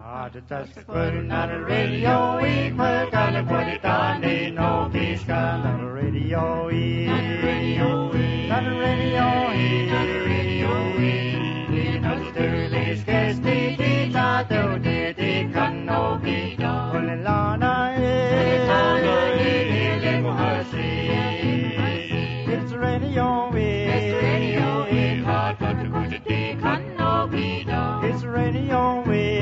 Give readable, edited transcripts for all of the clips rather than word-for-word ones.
Just putting on the radio, we put on the put it on, ain't no peace on the radio, not the radio, not the radio, not the radio, not the dirty scarce, they not do they can no be done. Pulling lana, it's radio, it's radio, hard but the good they can no be done. It's radio,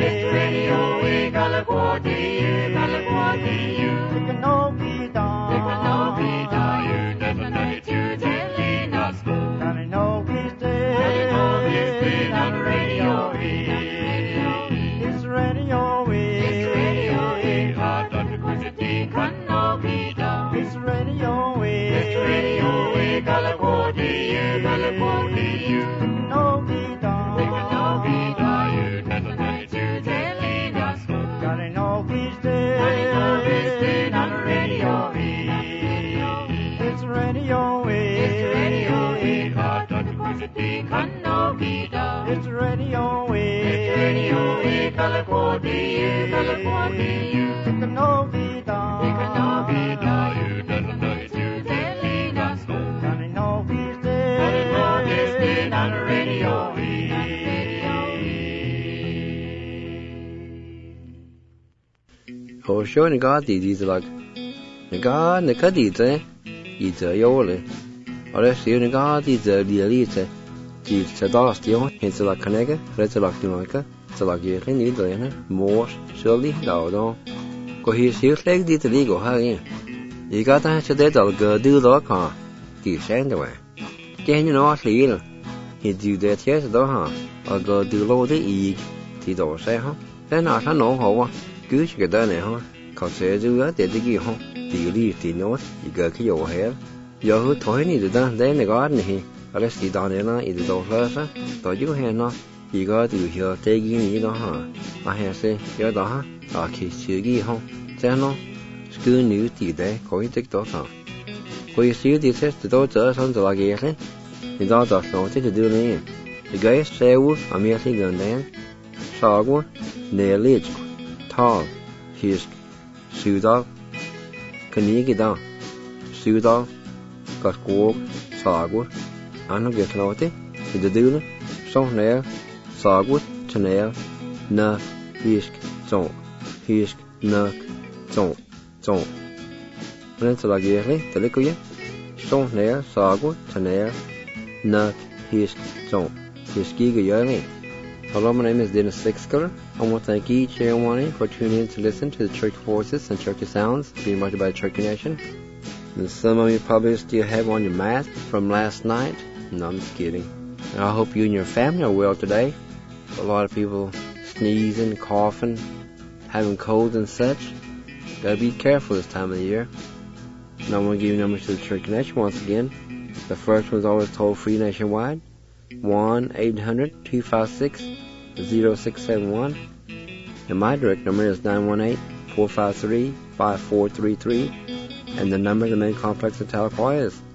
It's radio, Hồ sơ này có gì là này có gì thế yêuเลยở đây xíu này có gì địa lý thế chỉ sẽ đó xíu hiện sẽ là cái cái rồi sẽ là cái nói cái sẽ là cái như thế này mua xử lý đầu đó có hi xíu lấy đi từ đi của hai gì cả ta sẽ để đầu cái đưa đó cả kỳ sáng rồi cái như nó xí là hiện dù để thế đó hả ở cái đưa lâu đấy ý thì đồ sẽ không thế nào nó nổ hậu cứ cái đó này thôiเขาเสียจื้อแต่ที่กี่ห้องตีรีตีโน้ตอีกเกิดขึ้นอยู่เหรอหุ่นถอยนี่ดูด้านได้ในก้อนนี่อะไรสีตอนนี้นะอีกตัวเลิศตัวยุ่งแห่เนาะอีกก็ตีเหี่ยวเตกี้นี่เนาะฮะมาแห่เสียเยอะต่อฮะต่อขี้เชื่อกี่ห้องเจ้าเนาะคือนิ้วตีได้คอยติ๊กตัวเขาคอยซื้อตีเสร็จตัวเจอสันตัวกี่เลยนี่ต่อต่อสองที่จะดูนี่อีกก็เซลล์อเมริกันเงินแดงสองว่าเนลิชทอลฮิสSudal, Kanigida, Sudal, Gatkog, Sagwood, Anna Getlote, the Dula, Sonnair, Sagwood, Chanair, Nuck, Hisk, Nuck, Zon. Peninsula Gary, the Liquia, Sonnair, Sagwood, Chanair, Nuck, Hisk, Zon, Hiskiga Yerling. Hello, my name is Dennis Sixker. I want to thank each and everyone for tuning in to listen to the church voices and church sounds being brought by the Church Nation. And some of you probably still have on your mask from last night. No, I'm just kidding. And I hope you and your family are well today. A lot of people sneezing, coughing, having colds and such. Gotta be careful this time of the year. And I want to give you numbers to the Church Nation once again. The first one is always toll free nationwide. 1-800-256-0671 and my direct number is 918-453-5433 and the number of the main complex in Tahlequah is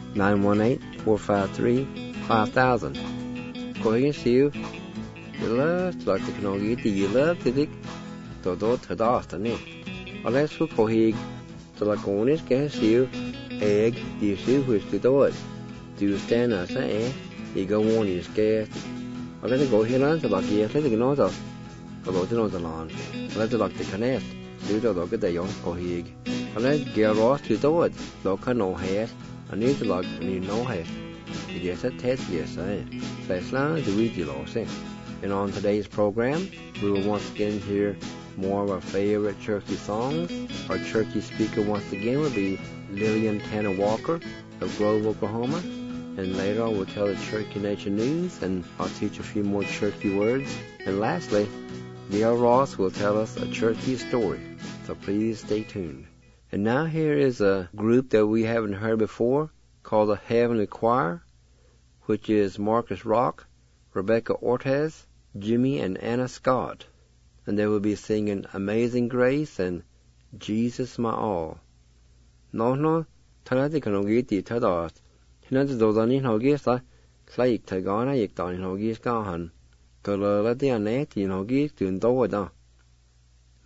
918-453-5000. Go ahead and see you. You love like the Kanogi, you love the dick, to do to the Austin. Unless you go ahead to like on this can see you, egg, you see which to do it. Do you stand as an egg? You go on is scared. I let it go here and about here, let it know that. Go to know the lawn. Let it like the connect. Do the look at the young cohig. I let get lost to do it. Look at no hair. I need to look need no hair. It is a test, yes, eh? That's long the weedy loss. And on today's program, we will once again hear more of our favorite churchy songs. Our churchy speaker once again will be Lillian Tanner Walker of Grove, Oklahoma. And later on we'll tell the Cherokee Nation news and I'll teach a few more Cherokee words. And lastly, Neil Ross will tell us a Cherokee story. So please stay tuned. And now here is a group that we haven't heard before called the Heavenly Choir, which is Marcus Rock, Rebecca Ortez, Jimmy and Anna Scott. And they will be singing Amazing Grace and Jesus My All. No, Tanati Kanogiti Tadas. Nên từ đó đến hồi kia sao, sai thời đó nó dịch tỏi hồi kia cao hẳn, cờ lờ là tiền né thì hồi kia tiền tốt rồi đó,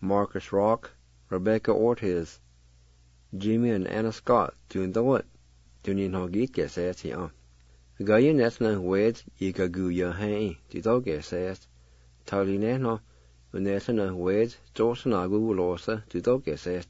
Marcus Rock, Rebecca Ortiz, Jimmy and Anna Scott doing the what? Doing in Hogit get says here. The guy in that's no words you can go your hand, the dog get says. Totally no, when there's no words, George and I will also to dog get says.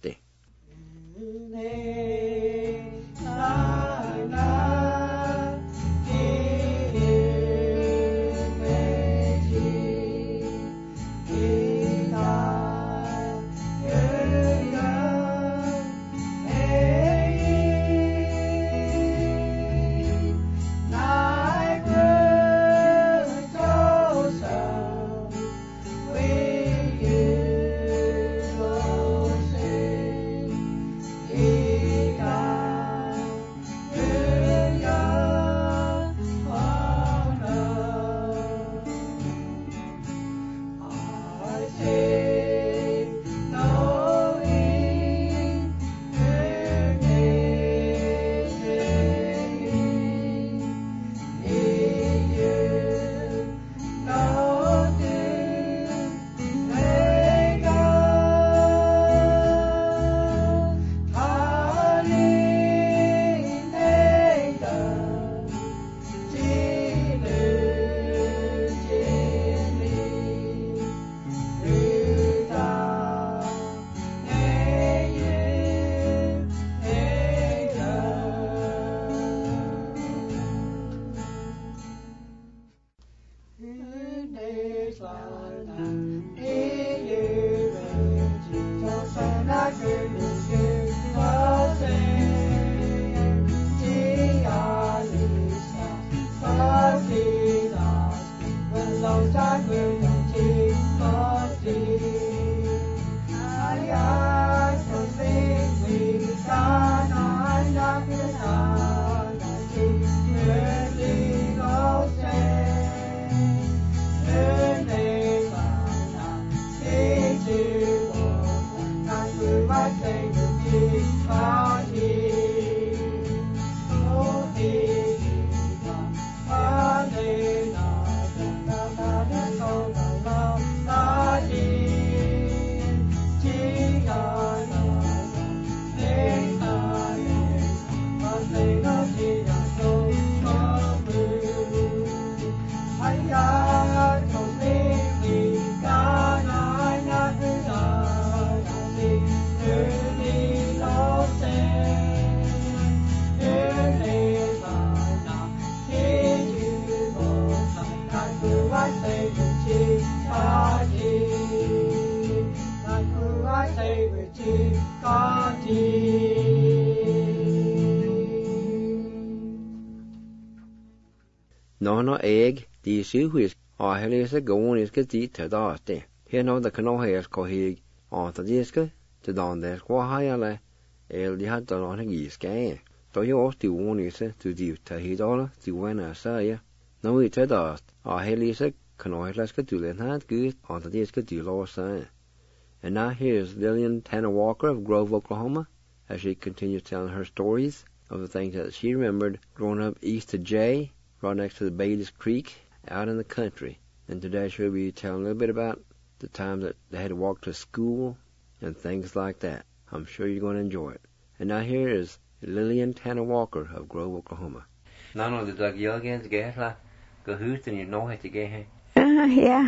No egg, the issue is, or hell is a going is get the to Here now the canoe has cohig, on the disc, to down there, qua higher, el the hat on a geese gay. So you also want is to do to hit all, to when I say, no it to dust, or hell is a canoe has got to let that good on the disc to law say. And now here's Lillian Tanner Walker of Grove, Oklahoma, as she continues telling her stories of the things that she remembered growing up east of Jay, right next to the Bayless Creek, out in the country. And today she'll be telling a little bit about the time that they had to walk to school and things like that. I'm sure you're going to enjoy it. And now here is Lillian Tanner Walker of Grove, Oklahoma. Now, no, the Doug Yoggins get la, go hoot and you know how to get here. Yeah.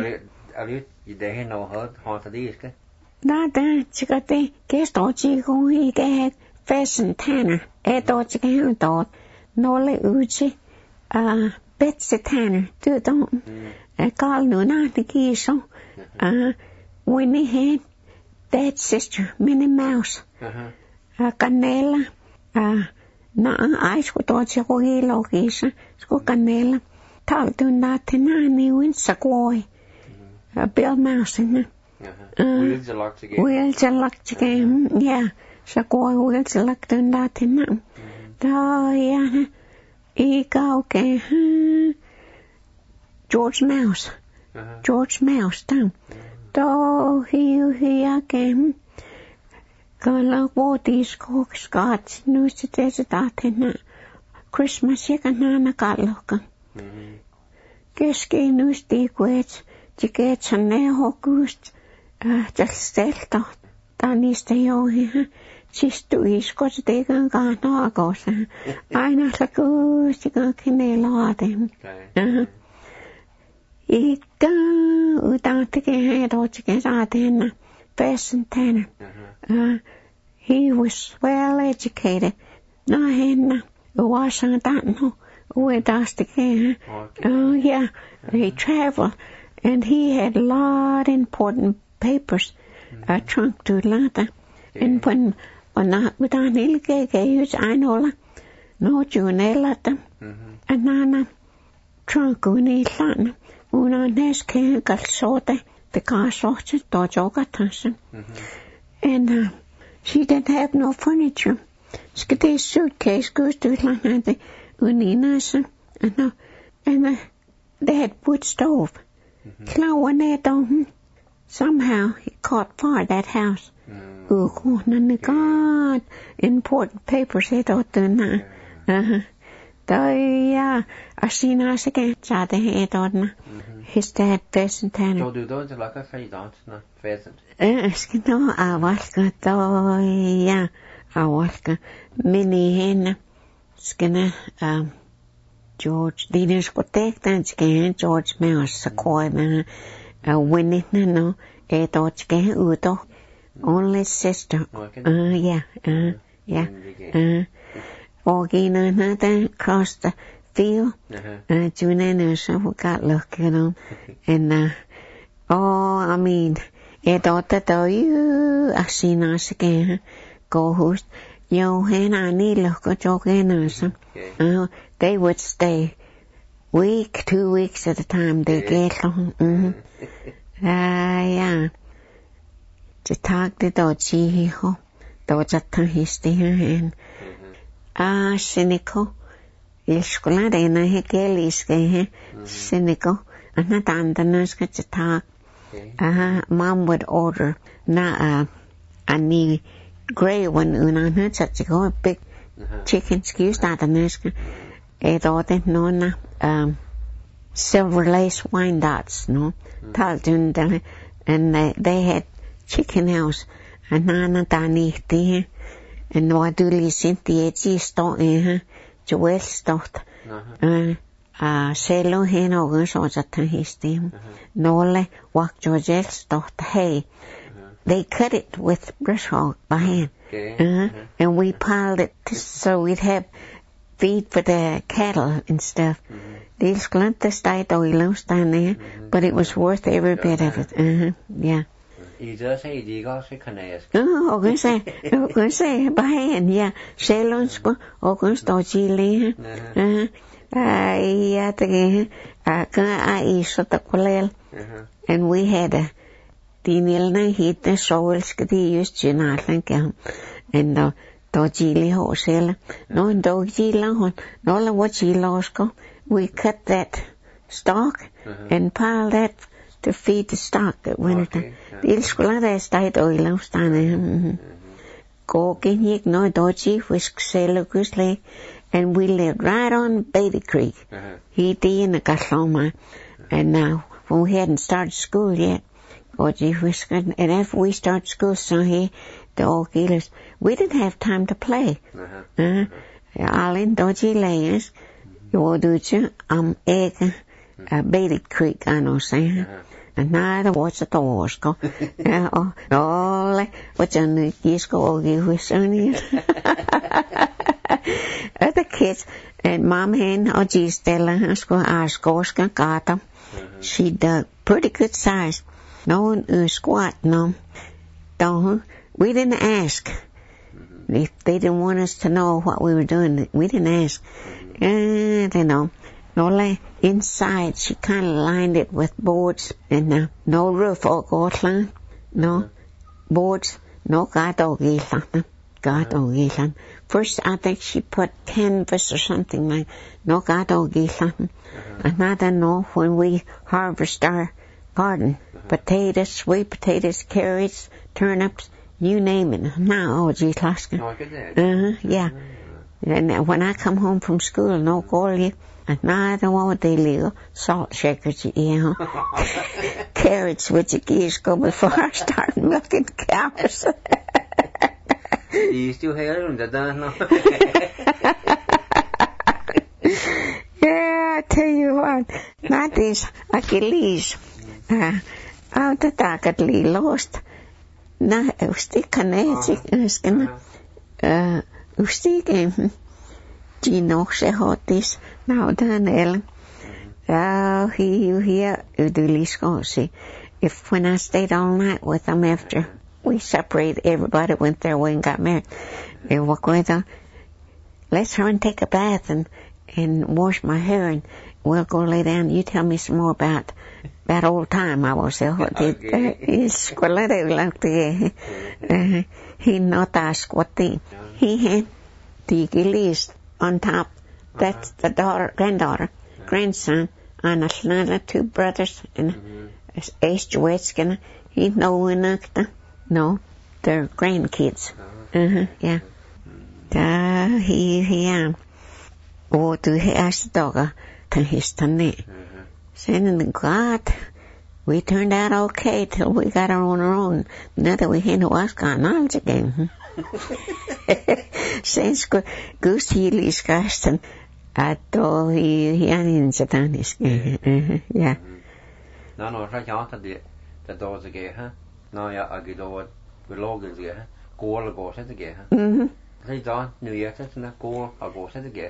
Are you there no hard haunt of these? Da, chị có thể cái tổ chị cũng hi cái fashion Tanner, tổ chị cái tổ nó lại uchi Betsy Tanner, tu don't call no na the key so Winnie had that sister Minnie Mouse, Canela, na ai ko tổ chị có hi lo cái sa ko Canela, thảo tu na thế na ni win sakoi, Bill Mouse na. Wheels are locked again. Wheels are locked again, yeah. So go wheels are locked in that in them. Yeah. Ego, George Mouse. George Mouse, down. Do he again. Gonna what these cook Scots news to that in Christmas, you can not look. Guess gay news, the quits, to get some nail hookers. just stelt og der næste jo her. Sidst du iskot det kan gøre noget godt. Ej, når så god, det kan knæle af dem. I dag, udan det kan have dog til at sige den Fessenden. He was well educated. Nå, hende var sådan nu. Yeah, he traveled, and he had a lot of important papers, trunk to Atlanta. And when we done use I know no journal them, and Nana trunk in Atlanta, una neske gal sorte, the car sorted, dojoga tansen. And she didn't have no furniture. She got a suitcase goes to Atlanta. And they had wood stove. Somehow he caught fire that house. God, important papers he thought then. I seen us again. His dad pheasant. So do those like a pheasant, not pheasant? No, I was I was mini hen. Skinner, George, the discotheque that's again, George Mouse, a coy man, winning, no, a dodge game, Udo, only sister. Walking another across the field, Junina, so we got lucky, and, I mean, a daughter, though you, I seen us again, go host. I need look at your they would stay 2 weeks at a time. They get long. To talk the dodgy ho, dodge at his dear and cynical. Ilscolade and I hegelis cynical, and not underness get to talk. Mom would order I need grey one una such a big chicken skews that the next silver lace wine dots, no, and they had chicken house and Nana Dani there and no do listen the edgy store Joel stopped Selo hen og så at his team Nole walk Georgette stopped hay. They cut it with brush hog by hand. And we piled it so we'd have feed for the cattle and stuff. These gluntas died oil down there, but it was worth every bit of it. Yeah. You just say you got to connect. Oh, I'm going to say by hand, yeah. Salons go, August or Chile. And we had a Dinilna hit the souls the used Jinatlan and Dogili wholesale. No Dogila, no what she lost go. We cut that stalk and pile that to feed the stock that winter. The Ilscolada stayed oil stand. Go get no dodgy whisk sailor goosely, and we lived right on Beatty Creek. He did in the Gasloma, and now when we hadn't started school yet. And after we started school, so here, the old killers, we didn't have time to play. All in dodgy layers, you will do egg, Beatty Creek, I know, saying. And now the watch at the wars go. All, what's on the geese go, you was only. Other kids, and Mom hen, or geese, Stella, Skoska, got them. She dug pretty good size. No squat, no. We didn't ask. If they didn't want us to know what we were doing, we didn't ask. No, inside, she kind of lined it with boards and no roof or Gotland. No boards, no Gatogilan. First, I think she put canvas or something like no Gatogilan. Another no when we harvest our garden. Potatoes, sweet potatoes, carrots, turnips, you name it. Now, gee, Laska. No, I could do. Yeah. And when I come home from school, no Golly, Another one with the little salt shakers, carrots with your gears go before I start milking cows. Do you still have them? Yeah, I tell you what, that is Achilles. Out of that got lost. Na, usted canadic, usted Gino se hotis, now done Ellen. Oh, here, if when I stayed all night with them after we separated, everybody went their way and got married. They walk with them. Let's her and take a bath and wash my hair and we'll go lay down. You tell me some more about that old time I was there. He not ask what thing. He had the Achilles on top. That's the granddaughter, grandson, and another 2 brothers, and Ace Joetskin. He no, they're grandkids. Yeah. He och du has dagar till histanne. Sen God, we turned out okay till we got on our own. Now that we had no us gone on again. Sen Gus Healy's Gaston, I thought he in Satanis. Yeah. No, right after the doors again, huh? No, yeah, I get over the logos again. Go all go set again. They don't New Year, that's not go or go set again.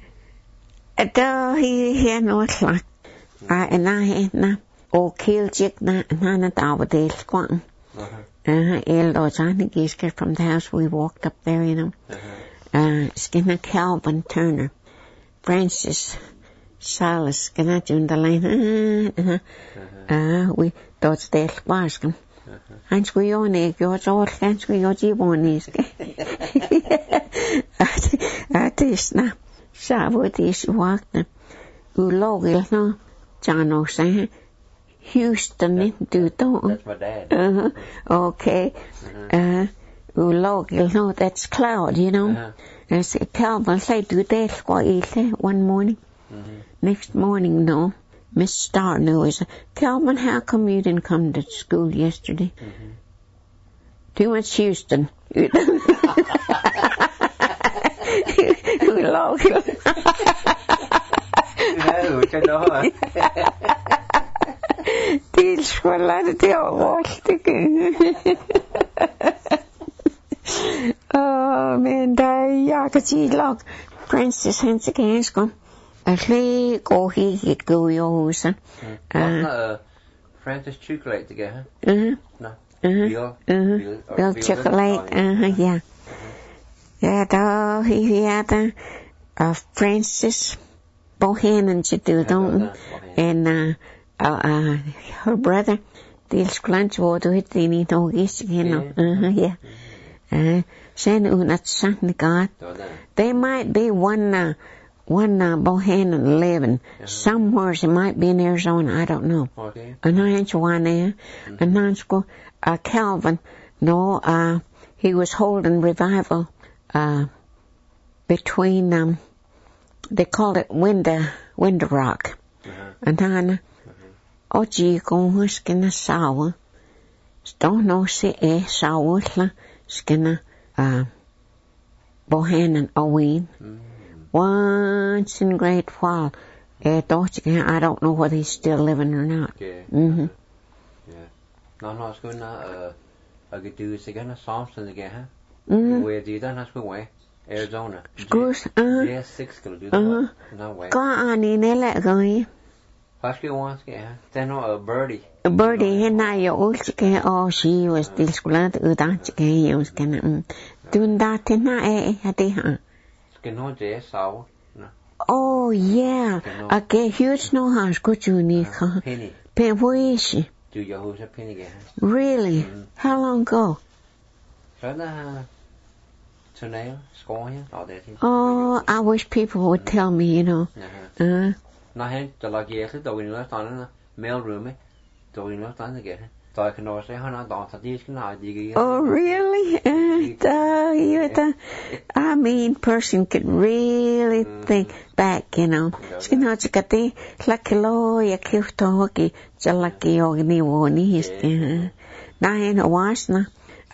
He had no slack. And I had na, kill chick na, our days squatting. I think from the house we walked up there, you know. Skinner Calvin Turner, Francis Silas, Skinner June the line. We thought they squashed him. And we on egg, yours all hands we got you on these. At this now. With this walk, Ulogil, no, John O'Shea, Houston, do don't. That's my dad. Okay. Ulogil, no, that's Cloud, you know. I said, Calvin, say, do that for one morning. Next morning, no. Miss Starr knew. He said, Calvin, how come you didn't come to school yesterday? Too much Houston. Ulogil. Deals for a lot of the oh man, I could see log Francis Hans again. I say go he go yours. Francis chocolate together. No. Bill chocolate. Yeah. Yeah, he had Francis Bohannon to do, don't and her brother, deals lunch water with the no is, you know. Yeah. Sen unat sant God. There might be one Bohannon living somewhere. It might be in Arizona. I don't know. And I ain't one there. And I Calvin. No, he was holding revival. Between they called it Window Rock. And then gee go skinna sour. Don't know say sour skinna Bohannon Owen. Once in great while I don't know whether he's still living or not. Yeah. No, it's good now. I could do this again, Samson again, huh? Where do you done? That's good way. Arizona. Screws, Yeah, 6 could do that. No way. Go on in there, going. First you want, yeah. Then a birdie. A birdie, and now your old chicken, she was this glad that chicken, was gonna do that in that, Skin no jay, sour. Oh, yeah. Okay, huge no house, good unique. Penny. Penny, where is she? Do your who's a penny again? Really? How long ago? So Tonail, scoring, all that. Oh, I wish people would tell me, you know. No, the like yes, the window on the mail room, the window on again. So I can also say, "Hana dance at these can I dig?" Oh, really? I mean, person could really think back, you know. Skin chikati, lakilo, yakiftoki, jalaki ogni is. Nine wasna,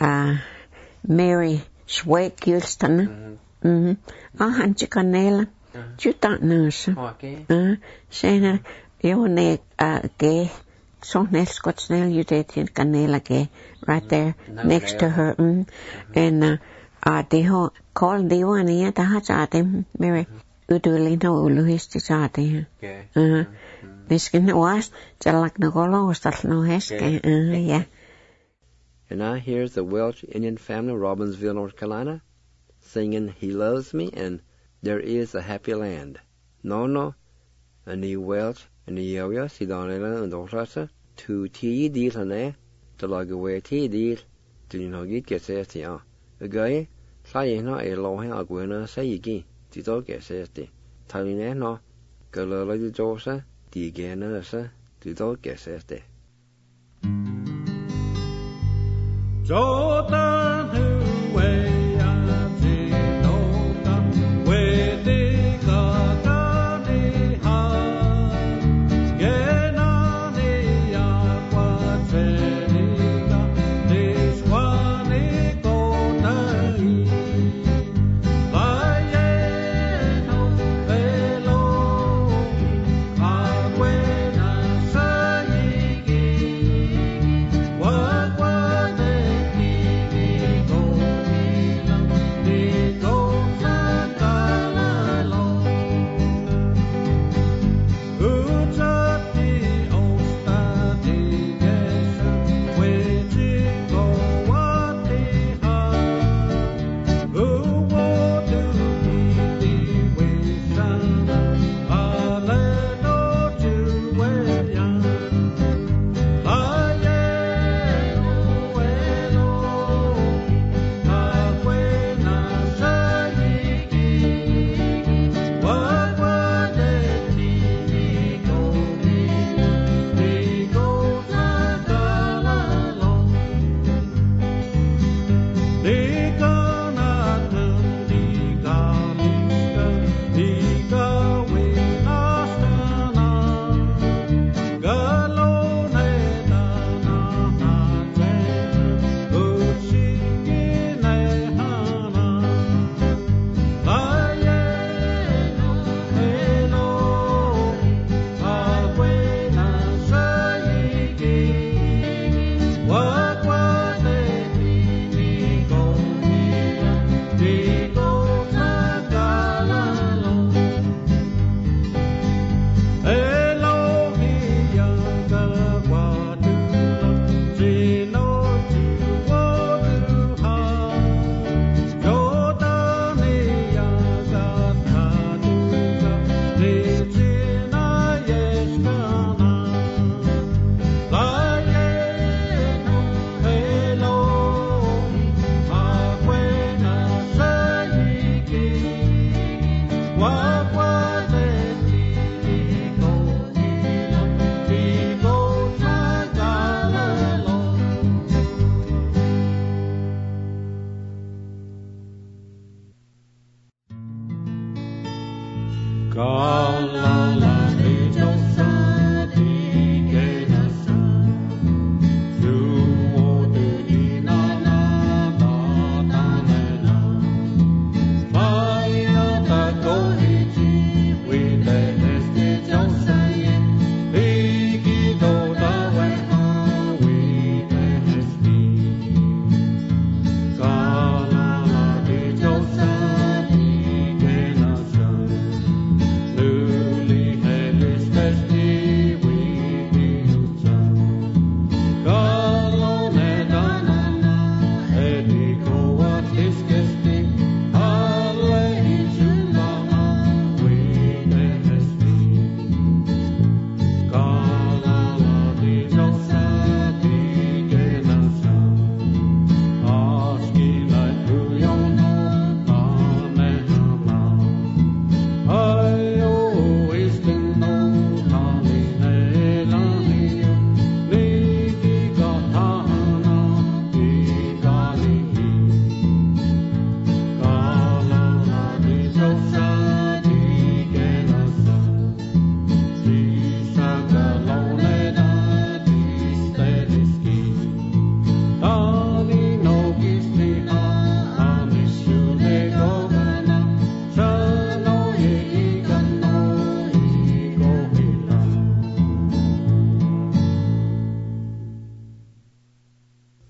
Mary Schweik Gilston. Han chikanela. You don't know, sir. Okay. Shana, your neck, gay. Sonel Scottsnell, you did in Canela gay, right there, next to her. And, they call the one here, the Hajate, Mary. Uduli no Louis the Jati. Miskin was, Jalak Nogolo, Stat no Heske, yeah. And now here's the Welsh Indian family, Robbinsville, North Carolina, singing He Loves Me and There Is a Happy Land. No, a new Welsh, and the Yoya, Sidonella, and Dorasa, to tea deals on there, the log away tea deal, till you know you get says the a guy, say no a low hair, a winner, say again, the dog gets says the Talina no, go like the Josa, the again, the dog gets says the. Jordan who way I see no where they got the heart Gena the aqua treliga this one it go nai Vaye no velo Agüena sayigi What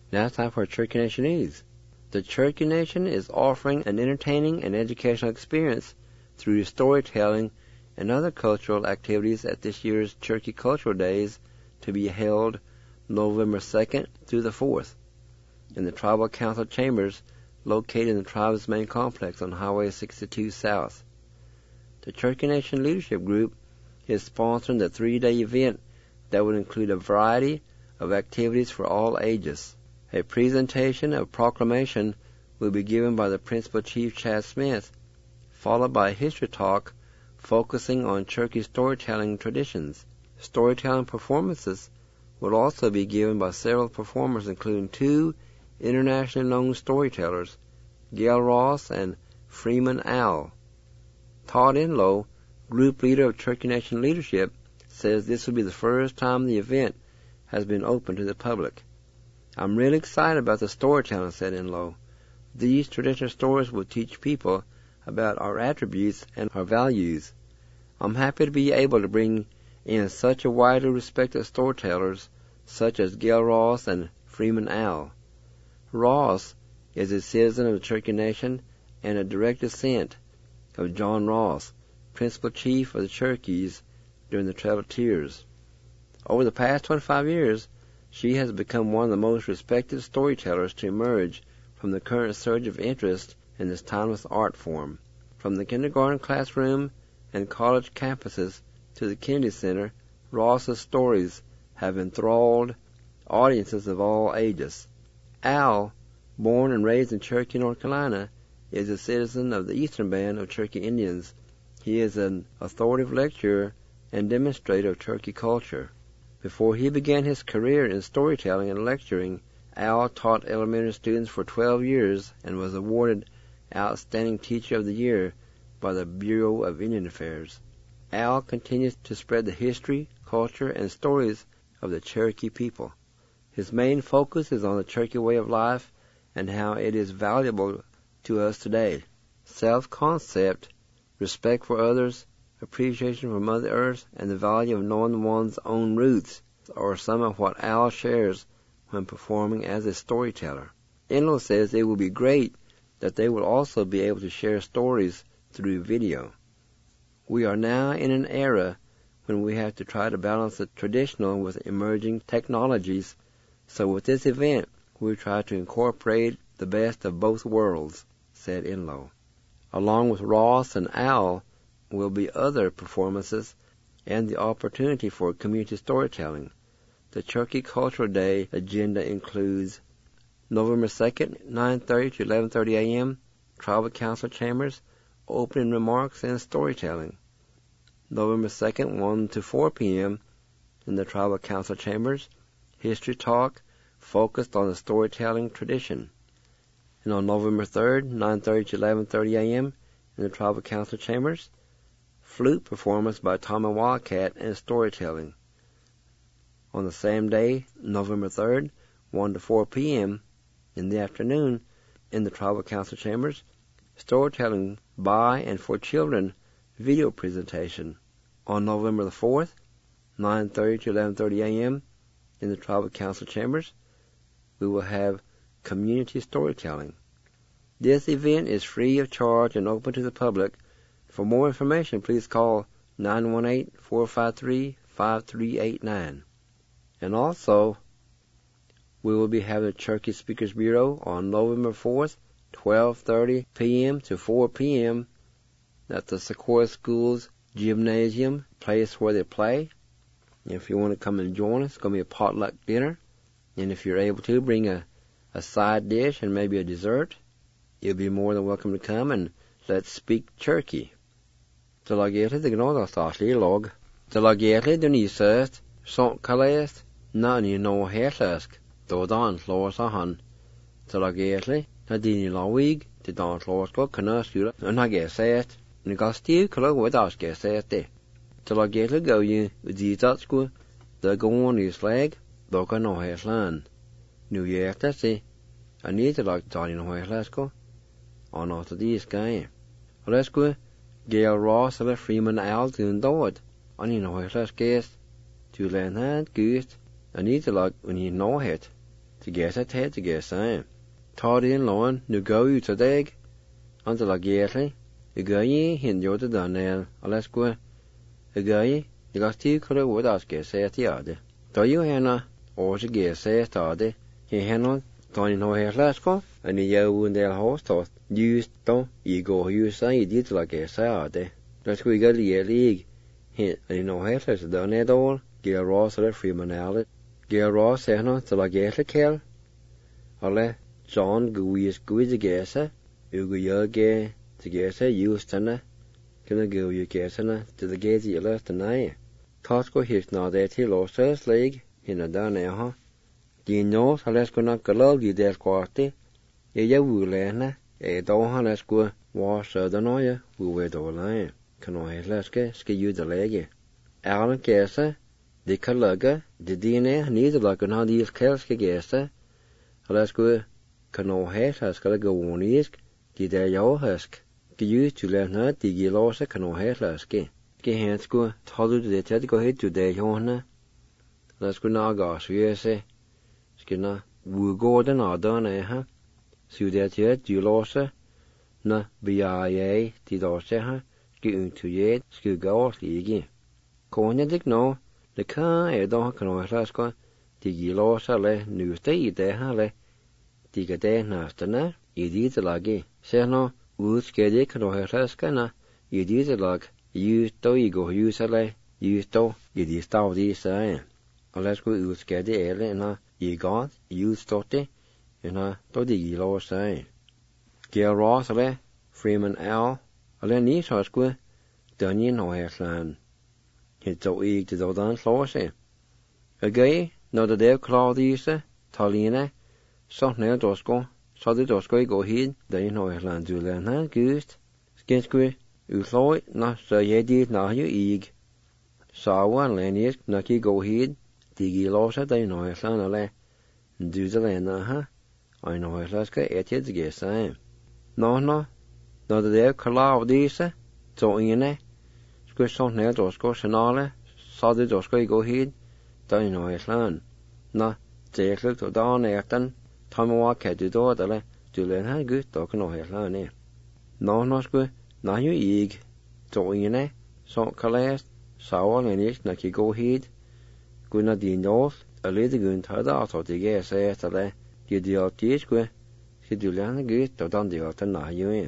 Now it's time for Cherokee Nation News. The Cherokee Nation is offering an entertaining and educational experience through storytelling and other cultural activities at this year's Cherokee Cultural Days to be held November 2nd through the 4th in the Tribal Council Chambers located in the tribe's main complex on Highway 62 South. The Cherokee Nation Leadership Group is sponsoring the 3-day event that would include a variety of activities for all ages. A presentation of proclamation will be given by the Principal Chief Chad Smith, followed by a history talk focusing on Cherokee storytelling traditions. Storytelling performances will also be given by several performers, including 2 internationally known storytellers, Gail Ross and Freeman Owl. Todd Enlow, group leader of Cherokee Nation Leadership, says this will be the first time the event has been open to the public. I'm really excited about the storytelling, said Enlow. These traditional stories will teach people about our attributes and our values. I'm happy to be able to bring in such a widely respected storytellers such as Gail Ross and Freeman Owl. Ross is a citizen of the Cherokee Nation and a direct descendant of John Ross, Principal Chief of the Cherokees during the Trail of Tears. Over the past 25 years, she has become one of the most respected storytellers to emerge from the current surge of interest in this timeless art form. From the kindergarten classroom and college campuses to the Kennedy Center, Ross's stories have enthralled audiences of all ages. Al, born and raised in Cherokee, North Carolina, is a citizen of the Eastern Band of Cherokee Indians. He is an authoritative lecturer and demonstrator of Cherokee culture. Before he began his career in storytelling and lecturing, Al taught elementary students for 12 years and was awarded Outstanding Teacher of the Year by the Bureau of Indian Affairs. Al continues to spread the history, culture, and stories of the Cherokee people. His main focus is on the Cherokee way of life and how it is valuable to us today. Self-concept, respect for others, appreciation for Mother Earth, and the value of knowing one's own roots are some of what Al shares when performing as a storyteller. Enlow says it will be great that they will also be able to share stories through video. We are now in an era when we have to try to balance the traditional with emerging technologies, so with this event, we try to incorporate the best of both worlds, said Enlow. Along with Ross and Al will be other performances and the opportunity for community storytelling. The Cherokee Cultural Day agenda includes November 2nd, 9:30 to 11:30 a.m., Tribal Council Chambers, opening remarks and storytelling. November 2nd, 1 to 4 p.m. in the Tribal Council Chambers, history talk focused on the storytelling tradition. And on November 3rd, 9:30 to 11:30 a.m. in the Tribal Council Chambers, flute performance by Tommy Wildcat and storytelling. On the same day, November 3rd, 1 to 4 p.m. in the afternoon in the Tribal Council Chambers, storytelling by and for children video presentation. On November the 4th, 9:30 to 11:30 a.m. in the Tribal Council Chambers, we will have community storytelling. This event is free of charge and open to the public. For more information, please call 918-453-5389. And also, we will be having a Cherokee Speakers Bureau on November 4th, 12:30 p.m. to 4 p.m. at the Sequoia School's gymnasium, place where they play. If you want to come and join us, it's going to be a potluck dinner. And if you're able to, bring a side dish and maybe a dessert. You'll be more than welcome to come and let's speak Cherokee. The lagete the gnod thoughtley log. The lagete the nisest, sont calest, none no herlask, though don floors a hun. The lagete, na dini lawig, the don floors go canascula, and I guess it. Negasti color with us guess it. The lagete go you, the Dutchku, the go on his leg, though no herland. New Year, that's it. I need to like Johnny no herlasko. On after these guy. Let's go. Gail Ross of a Freeman Owl doing dog. I need no herlask guess. To learn that good. I need to like when you know it. to get at head to get same. Toddy and Lauren, nu go you to dig, until la gately, you go ye, hin yo to Daniel, let's go. You go ye, you got 2 color wood as get say at the other. Do you henna, or to get say at the other, he henna, don't know here let's go, and you wound their horse thought, used don't, you go use say, you did like get say at the. Let's go get the league, and you know here let's done it all, get a raw so that Freeman alley. Get a raw henna to la get the kill. Alle John Gui's Gui's gesa, Uguyoge to gesa Eustana, gonna go you gesana to the gates you left tonight. Tosco his not that he lost his leg in a dana. Do you know how let's go not go you there quality? Ya wulena, a doha let's go wash the noya, we wait all line. Can I let's get ski you the leg? Alan gesa, the cologa, the DNA neither like an these kelska gesa. Let's go. Kan o het has skal gå unisk, de der jo hask. Ge to learn her, de gi lose kan o het laske. Ge hen sko, tollu det til gå het to der jona. Let's go na gas vi se. Skina, wo gå den aderne ha. Su det til de lose. Na BIA de dose ha. Ge untu jet, sku gå lige. Konja dik no, det kan da kan o het laske. De gi lose le nu i det ha le. De kan det næsterne i disse laget. Ser nå, udskede kan du høre skana i disse lag. Justo i går husale, justo i de stav disse. Og lad os gå udskede alle når i godt juståtte, når du de i lov sig. Giver Rosale, Freeman Al, og lad ni så sgu dønjen og hersland. Het så ikke det dan slår sig. Og gøy, når det der klar disse, taline, så nær dosko, så det dosko I går hit, der I når hersland du lærner gust. Skinskui, usløj, når så jeg dit når jo ikke. Sauer lændisk, når I går hit, de giver lov sig, der I når hersland eller du det lærner ha, og I når hersland skal ætje det gæst sig. Når det der klar disse, så ene, skulle så nær dosko senale, så det dosko I går hit, der I når hersland. Nå, det er klart, og der nærten, Tamoa kædder eller du lærner gut og kan hersland. Når skulle når jo ikke, så ene, så kaldes, sauer lændisk, når I går hit, Gunnar din north, og lidt grund havde altså det jeg sagde til det, de altid skulle, så du lærner gut og den de den nej jo.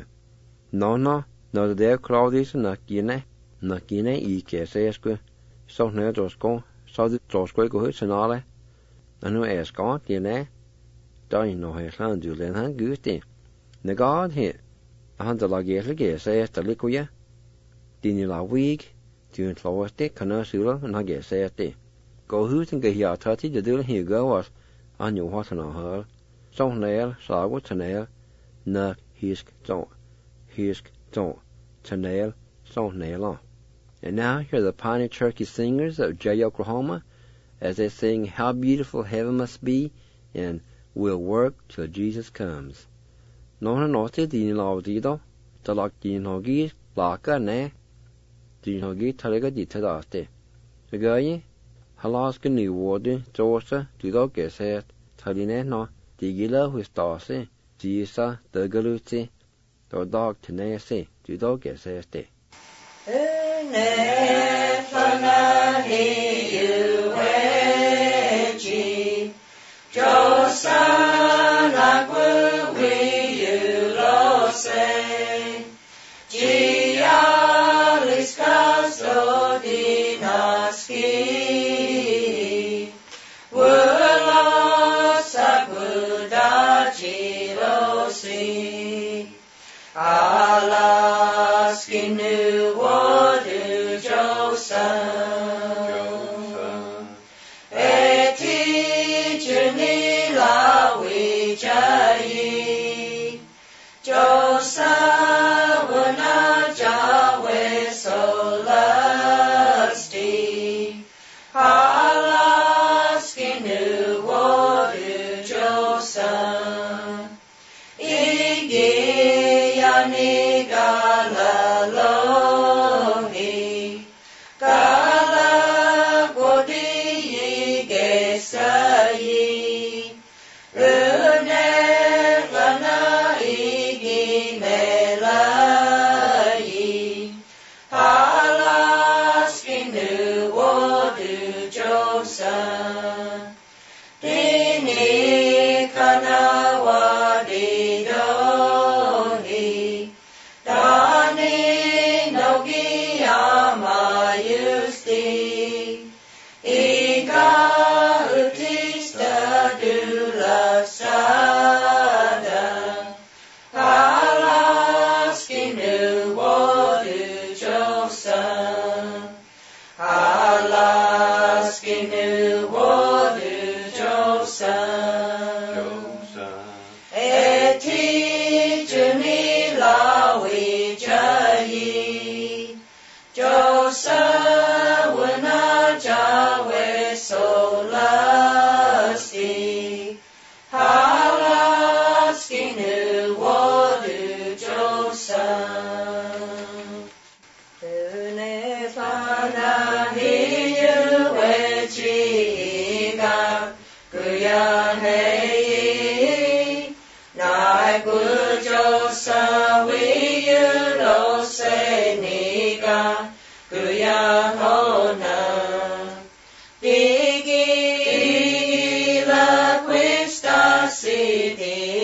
Når det der Claudius når gine ikke sagde skulle, så nær du skal, så det skulle gå ud senere. Og nu er skart det der I når hersland du lærner gut det. Negad her, han der lager sagde til likoja. Din lavig, du en klogeste kan også når jeg sagde det. Gå ud og her tatt det du her går han jo har sådan her. Så nær sago til nær, når hisk så til nær, så nær. And now hear the Piney Turkey Singers of Jay, Oklahoma, as they sing How Beautiful Heaven Must Be and We'll Work Till Jesus Comes. Nå til din lavdido, der lagt din hogi, laker næ, din hogi talega dit til daste. Så gør I, halaske nyvårde, tåse, du dog gæsæt, taline nå, de gila hos dase, disa, døgaluti, der dag til næse, du dog gæsæt det. Nefana hiuechi, Josana kwe yulose, Gialis casto dinaski, Wulosa kudachilosi, Alaskinu wadu Joseph, Eti junila wijayi, Joseph wana jawe solasti, Alaskinu wadu Joseph, Igi Galaloni, Galagodi Gesayi, Kuya hei nai ku jo sa wi yu lo se ni ga kuya ho na digi la questa si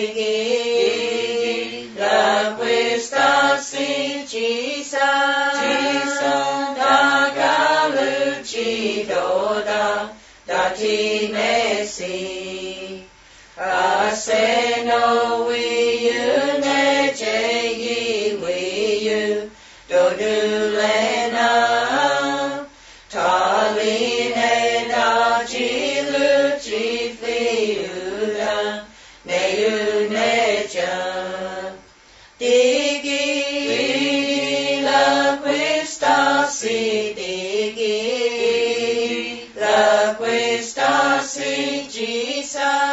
digi la questa si Jesus da galuci do da ti mesi se no wi yu ne je yi wi yu do du le na ta li ne da ji lu ji fi yu da ne yu ne ja digi la questa si digi la questa si Jesus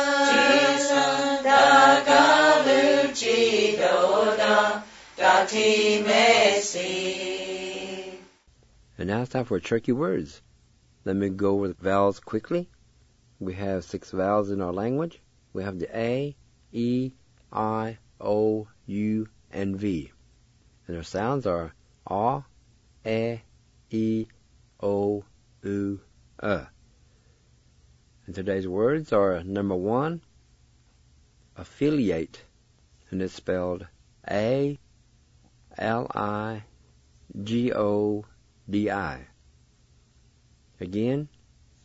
da galuci do da ti mesi. And now it's time for tricky words. Let me go with vowels quickly. We have 6 vowels in our language. We have the A, E, I, O, U, and V. And their sounds are A, E, O, U, And today's words are number 1, affiliate. And it's spelled A-L-I-G-O-D-I. Again,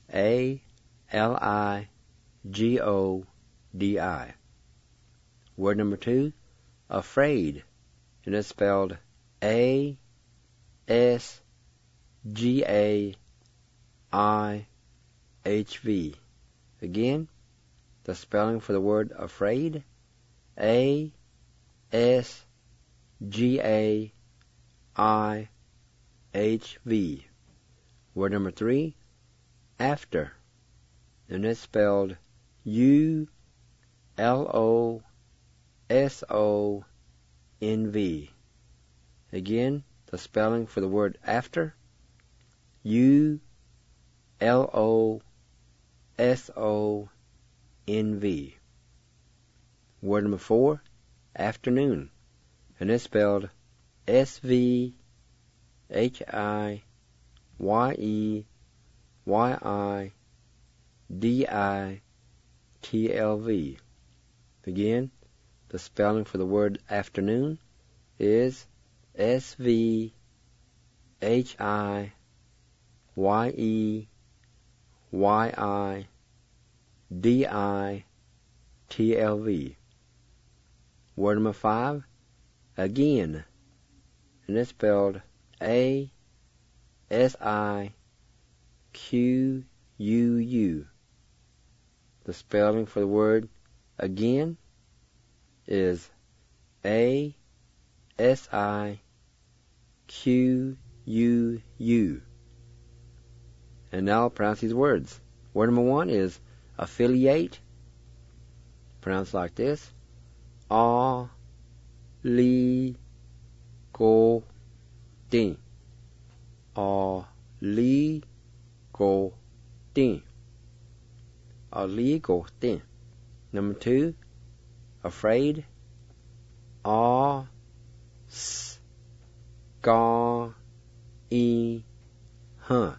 A-L-I-G-O-D-I. Word number 2, afraid. And it's spelled A-S-G-A-I-H-V. Again, the spelling for the word afraid, A-S-G-A-I-H-V. Word number 3, after. And it's spelled U-L-O-S-O-N-V. Again, the spelling for the word after, U-L-O-S-O-N-V. Word number 4, afternoon. And it's spelled S-V-H-I-Y-E-Y-I-D-I-T-L-V. Again, the spelling for the word afternoon is S-V-H-I-Y-E-Y-I-D-I-T-L-V. Word number 5, again. And it's spelled A-S-I-Q-U-U. The spelling for the word again is A-S-I-Q-U-U. And now I'll pronounce these words. Word number 1 is affiliate. Pronounced like this. A-Li-Go-Din. A-Li-Go-Din. A-Li-Go-Din. Number 2, afraid. A-S-K-I-H.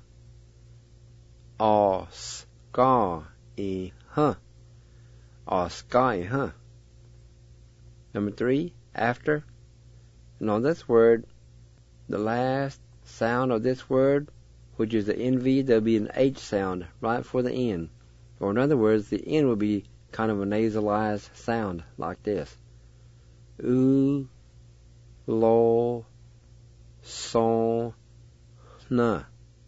A-S-K-I-H. A-S-K-I-H. Number 3, after. And on this word, the last sound of this word, which is the NV, there'll be an H sound right before the N. Or in other words, the N will be kind of a nasalized sound like this. U, lo, son, na.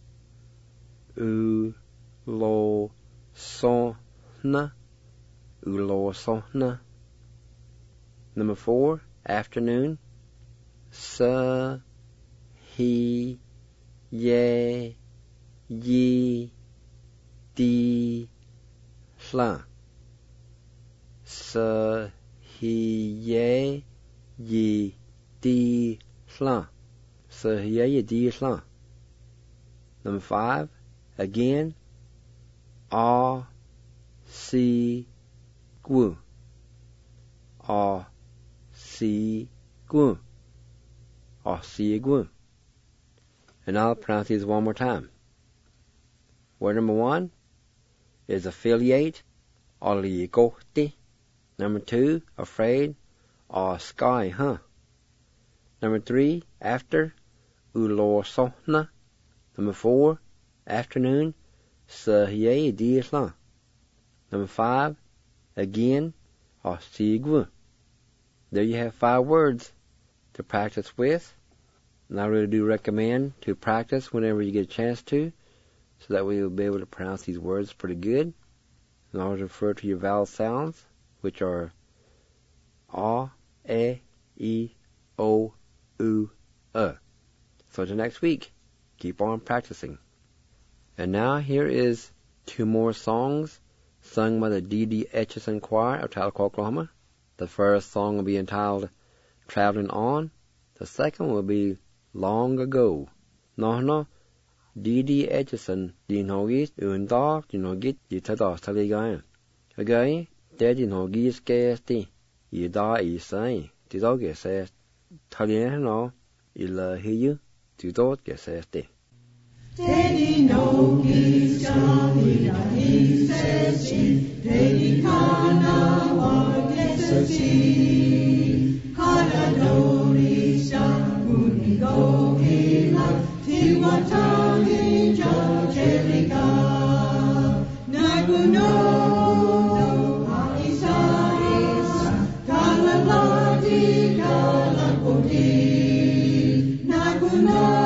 U, lo, son, na. U, lo, son, na. Number 4, afternoon. Sa, he, ye, ye, di, hla. Sa, he, ye, ye, di, hla. Sa, he, ye, di, hla. Number 5, again. A, S, si gu. A si gu. A si gu. And I'll pronounce these one more time. Word number 1 is affiliate, aligote. Number 2, afraid, sky, huh? Number 3, after, ulosona. Number 4, afternoon, sahiye diasla. Number 5, again, sigwa. There you have 5 words to practice with. And I really do recommend to practice whenever you get a chance to, so that way you'll be able to pronounce these words pretty good. And always refer to your vowel sounds, which are A, E, I, O, U, E. So until next week, keep on practicing. And now here is 2 more songs sung by the D.D. Etchison Choir of Tahlequah, Oklahoma. The first song will be entitled Traveling On. The second will be Long Ago. No, D.D. Etchison, din hogis, undar, din hogit, yitadas taligayan. Again, there din hogis gasti, yida isai, didoge says, taliano, illa hiyu, didot gesesti. Dedi no gishani he says she, dedi kana wa gesati, haradori shanguni go hila, tiwatani jajelika, naguno haisa isa, kalalati kalakoti, naguno.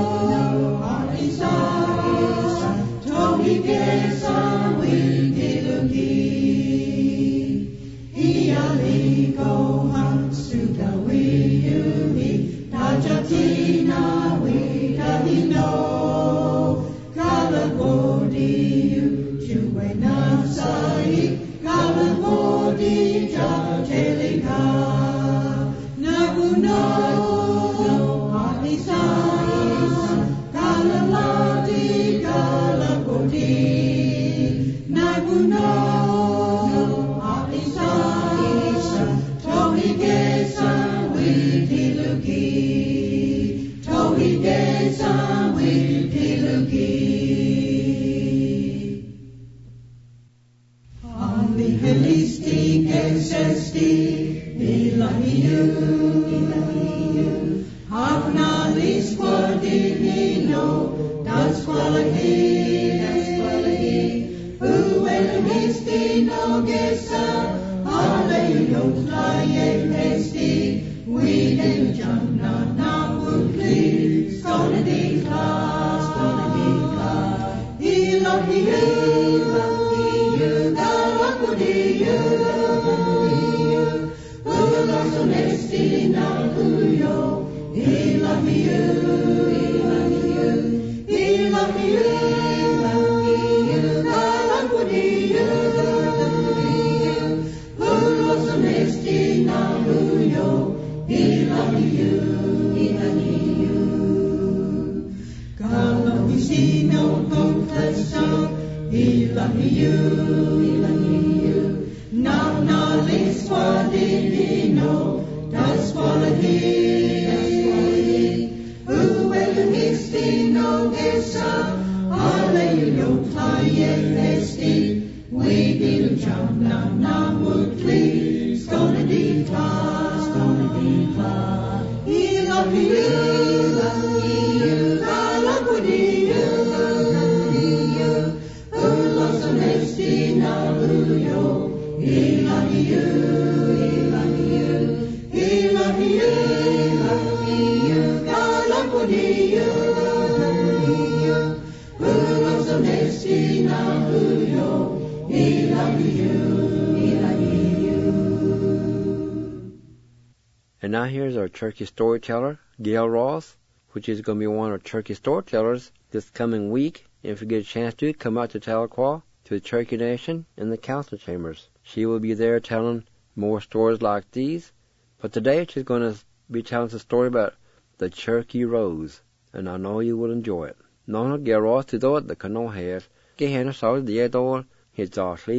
And now here's our turkey storyteller, Gail Ross, which is going to be one of our turkey storytellers this coming week. If you get a chance to, come out to Tahlequah, to the Turkey Nation, in the council chambers. She will be there telling more stories like these. But today she's going to be telling us a story about the Turkey Rose, and I know you will enjoy it. Nona Gail Ross to do it, the canoe has. Get henne saw the door, his dark heel,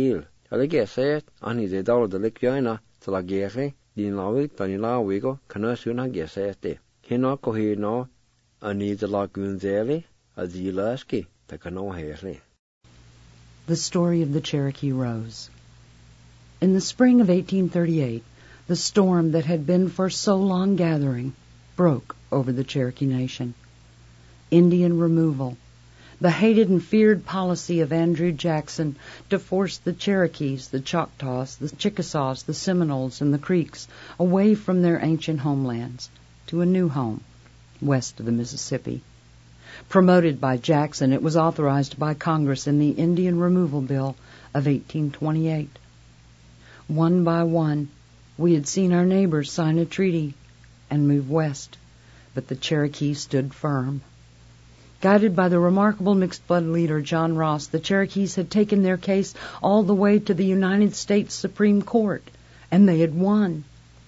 Allegese ani de dollar de liquiana to la guerre din lawi tanila wigo kanasuna gesete hino kohino ani de la gunzeli azilaski the kano hele. The story of the Cherokee Rose. In the spring of 1838, the storm that had been for so long gathering broke over the Cherokee Nation. Indian removal, the hated and feared policy of Andrew Jackson to force the Cherokees, the Choctaws, the Chickasaws, the Seminoles, and the Creeks away from their ancient homelands to a new home west of the Mississippi. Promoted by Jackson, it was authorized by Congress in the Indian Removal Bill of 1828. One by one, we had seen our neighbors sign a treaty and move west, but the Cherokee stood firm. Guided by the remarkable mixed-blood leader John Ross, the Cherokees had taken their case all the way to the United States Supreme Court, and they had won.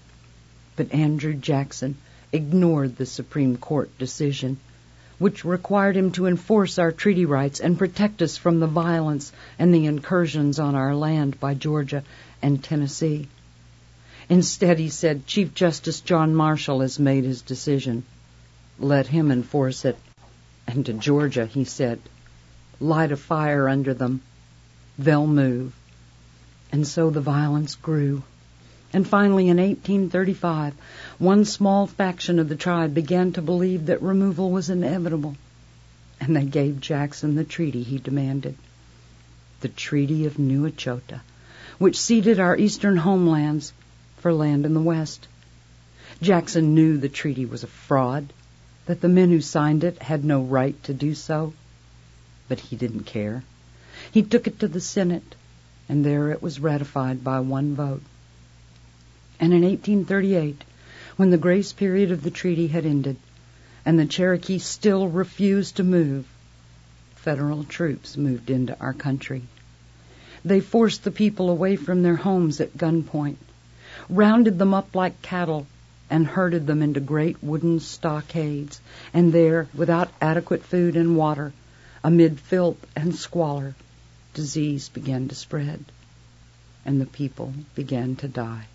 But Andrew Jackson ignored the Supreme Court decision, which required him to enforce our treaty rights and protect us from the violence and the incursions on our land by Georgia and Tennessee. Instead, he said, Chief Justice John Marshall has made his decision. Let him enforce it. And to Georgia, he said, light a fire under them. They'll move. And so the violence grew. And finally, in 1835, one small faction of the tribe began to believe that removal was inevitable. And they gave Jackson the treaty he demanded. The Treaty of New Echota, which ceded our eastern homelands for land in the west. Jackson knew the treaty was a fraud, that the men who signed it had no right to do so. But he didn't care. He took it to the Senate, and there it was ratified by one vote. And in 1838, when the grace period of the treaty had ended, and the Cherokee still refused to move, federal troops moved into our country. They forced the people away from their homes at gunpoint, rounded them up like cattle, and herded them into great wooden stockades, and there, without adequate food and water, amid filth and squalor, disease began to spread, and the people began to die.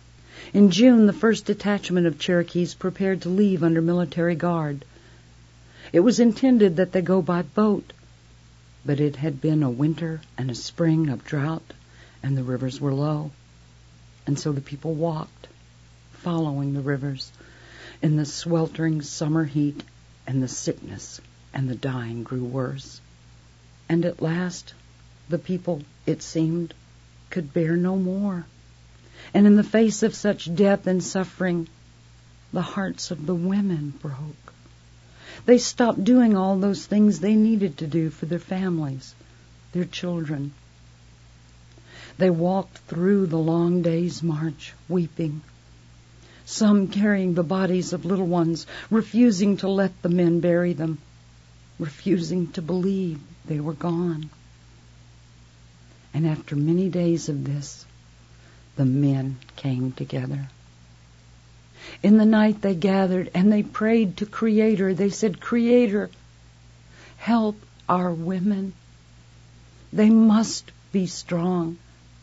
In June, the first detachment of Cherokees prepared to leave under military guard. It was intended that they go by boat, but it had been a winter and a spring of drought, and the rivers were low, and so the people walked, following the rivers in the sweltering summer heat, and the sickness and the dying grew worse. And at last, the people, it seemed, could bear no more. And in the face of such death and suffering, the hearts of the women broke. They stopped doing all those things they needed to do for their families, their children. They walked through the long day's march, weeping, some carrying the bodies of little ones, refusing to let the men bury them, refusing to believe they were gone. And after many days of this, the men came together. In the night they gathered and they prayed to Creator. They said, Creator, help our women. They must be strong.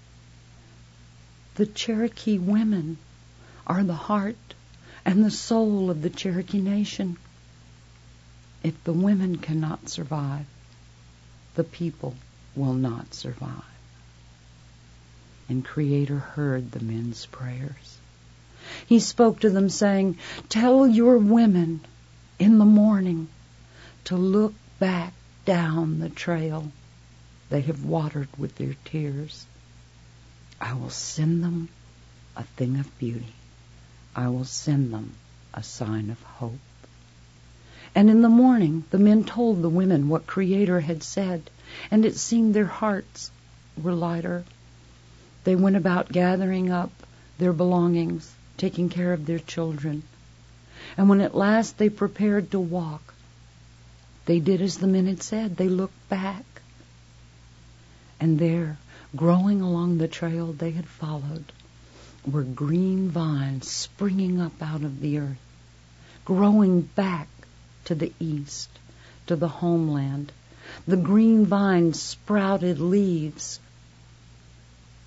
The Cherokee women are the heart and the soul of the Cherokee Nation. If the women cannot survive, the people will not survive. And Creator heard the men's prayers. He spoke to them saying, tell your women in the morning to look back down the trail they have watered with their tears. I will send them a thing of beauty. I will send them a sign of hope. And in the morning, the men told the women what Creator had said, and it seemed their hearts were lighter. They went about gathering up their belongings, taking care of their children. And when at last they prepared to walk, they did as the men had said. They looked back. And there, growing along the trail they had followed, were green vines springing up out of the earth, growing back to the east, to the homeland. The green vines sprouted leaves,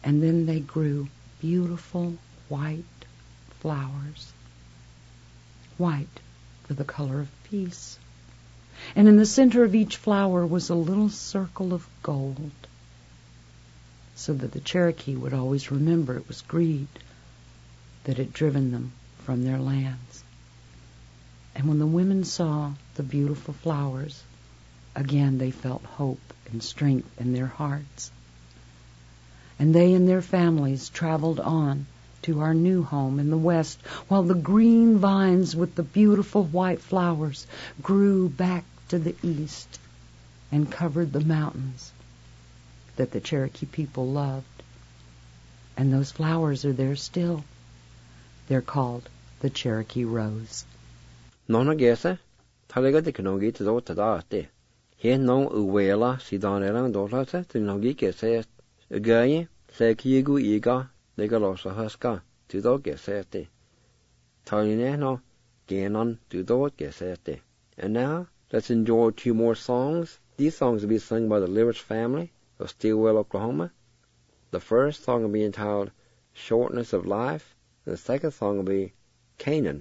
And then they grew beautiful white flowers. White for the color of peace. And in the center of each flower was a little circle of gold, so that the Cherokee would always remember it was greed that had driven them from their lands. And when the women saw the beautiful flowers, again they felt hope and strength in their hearts. And they and their families traveled on to our new home in the west, while the green vines with the beautiful white flowers grew back to the east and covered the mountains that the Cherokee people loved. And those flowers are there still. They're called the Cherokee Rose. Nona gesa, talaga de knogi to do tadate. He no uwela si don erang dolata to nogi gesa agaye, se kigu iga, legalosa huska, to do gesete. Taline no, ganon to do gesete. And now, let's enjoy 2 more songs. These songs will be sung by the Lyrics family of Stilwell, Oklahoma. The first song will be entitled Shortness of Life, and the second song will be Canaan.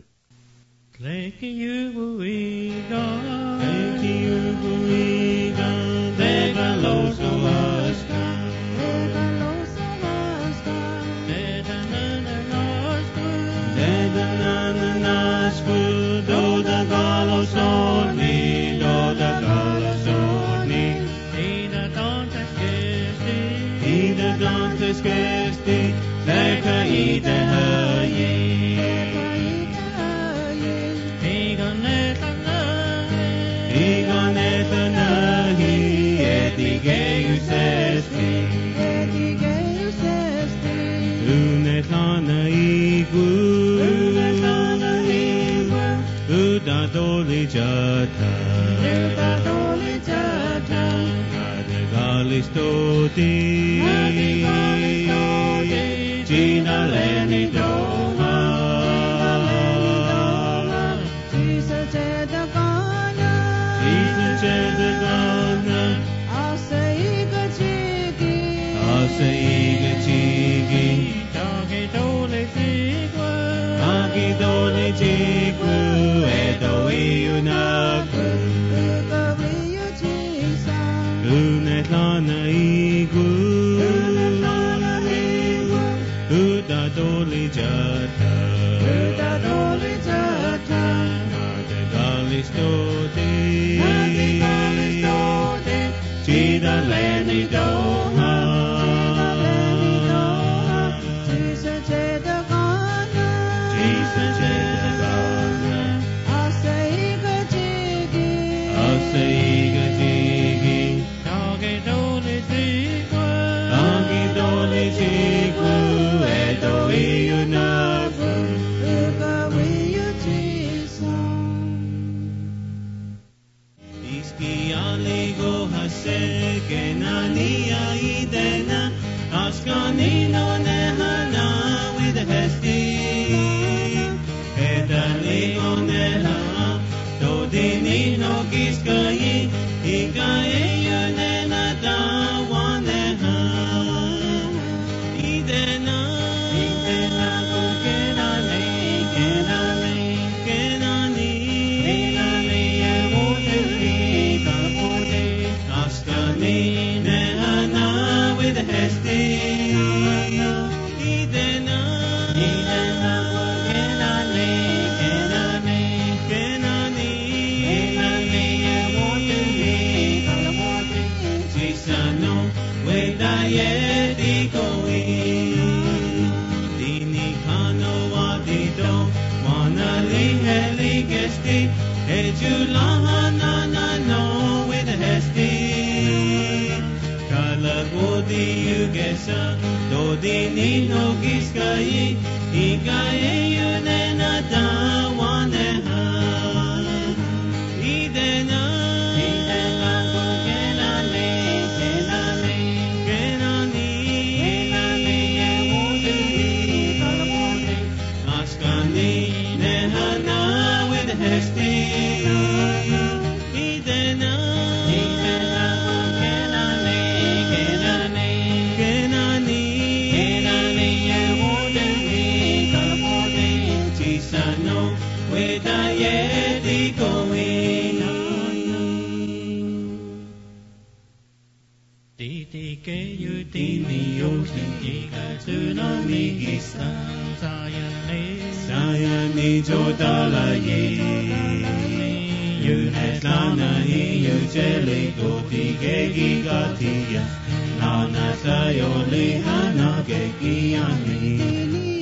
Tsunami Sayani Jodala Ye Yunetlana Yujeli Goti Gegi Gatia Nana Sayoli Hana Gegiani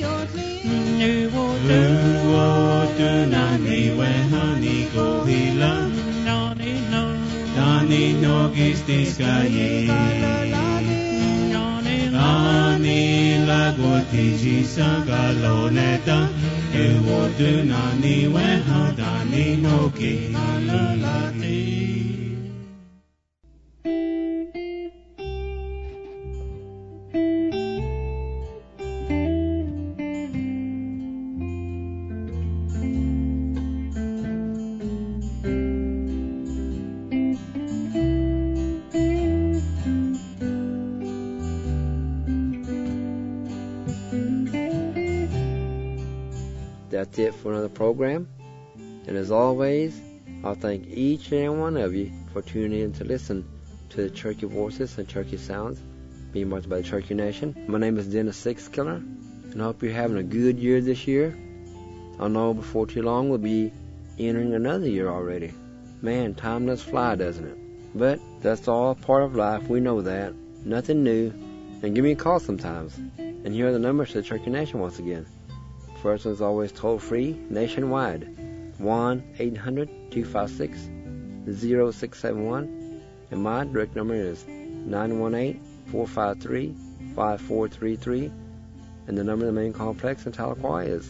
Tunani Wehani Gohila Dani Nogis Diskaye Ani Lagoti Jisagaloneta Ewo Tunani Wehadani Nogi That's it for another program. And as always, I'll thank each and every one of you for tuning in to listen to the Cherokee Voices and Cherokee Sounds being brought by the Cherokee Nation. My name is Dennis Sixkiller, and I hope you're having a good year this year. I know before too long we'll be entering another year already. Man, time does fly, doesn't it? But that's all part of life. We know that. Nothing new. And give me a call sometimes. And here are the numbers to the Cherokee Nation once again. First one's always toll-free, nationwide, 1-800-256-0671, and my direct number is 918-453-5433, and the number of the main complex in Tahlequah is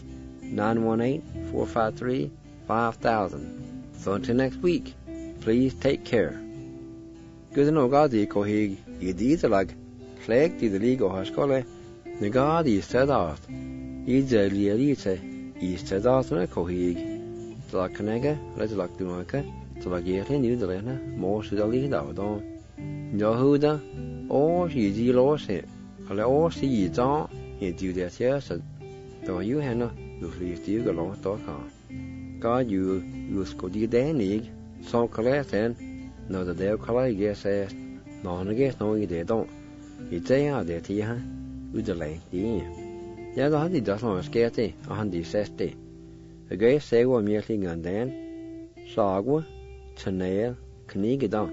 918-453-5000. So until next week, please take care. Good to know God the kohig yedidalag, kleg the legal haskole, the God is set out. Iza lialite ista datana kohig tla kanega letlak dunaka tla gere ni delena mo sudali dawdon Yahuda o yidi lose ale o si ta ye du de tiasa to you hena du flisti go lo to ka ka you sko di denig so kaleten no the de kala gese no nge no ide don ite ya de ti ha udale di Jeg har hatt det som skete, og han de sette. Jeg ser hvor mye klinger den. Sagwa, tjenel, knigedan.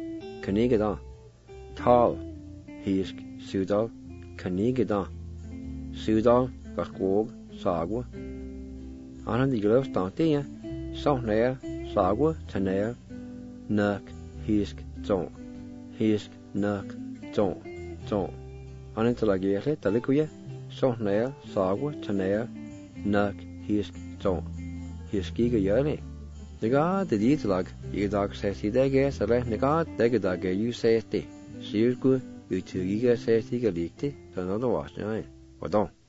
Tal, hisk, sudal, knigedan. Sudal, gaskog, sagwa. Han de gløst det, sånne, sagwa, tjenel, nøk, hisk, zon. Hisk, nøk, zon. Han til å gjøre det, likuje. Sånne, sagwa, tjenel, nøk, hisk, zon. Hiskige gjør det. Nega det dit lag I dag ses I dege så det nega dege dage ju ses det. Sirku utugiga ses det likte så nå var det. Og da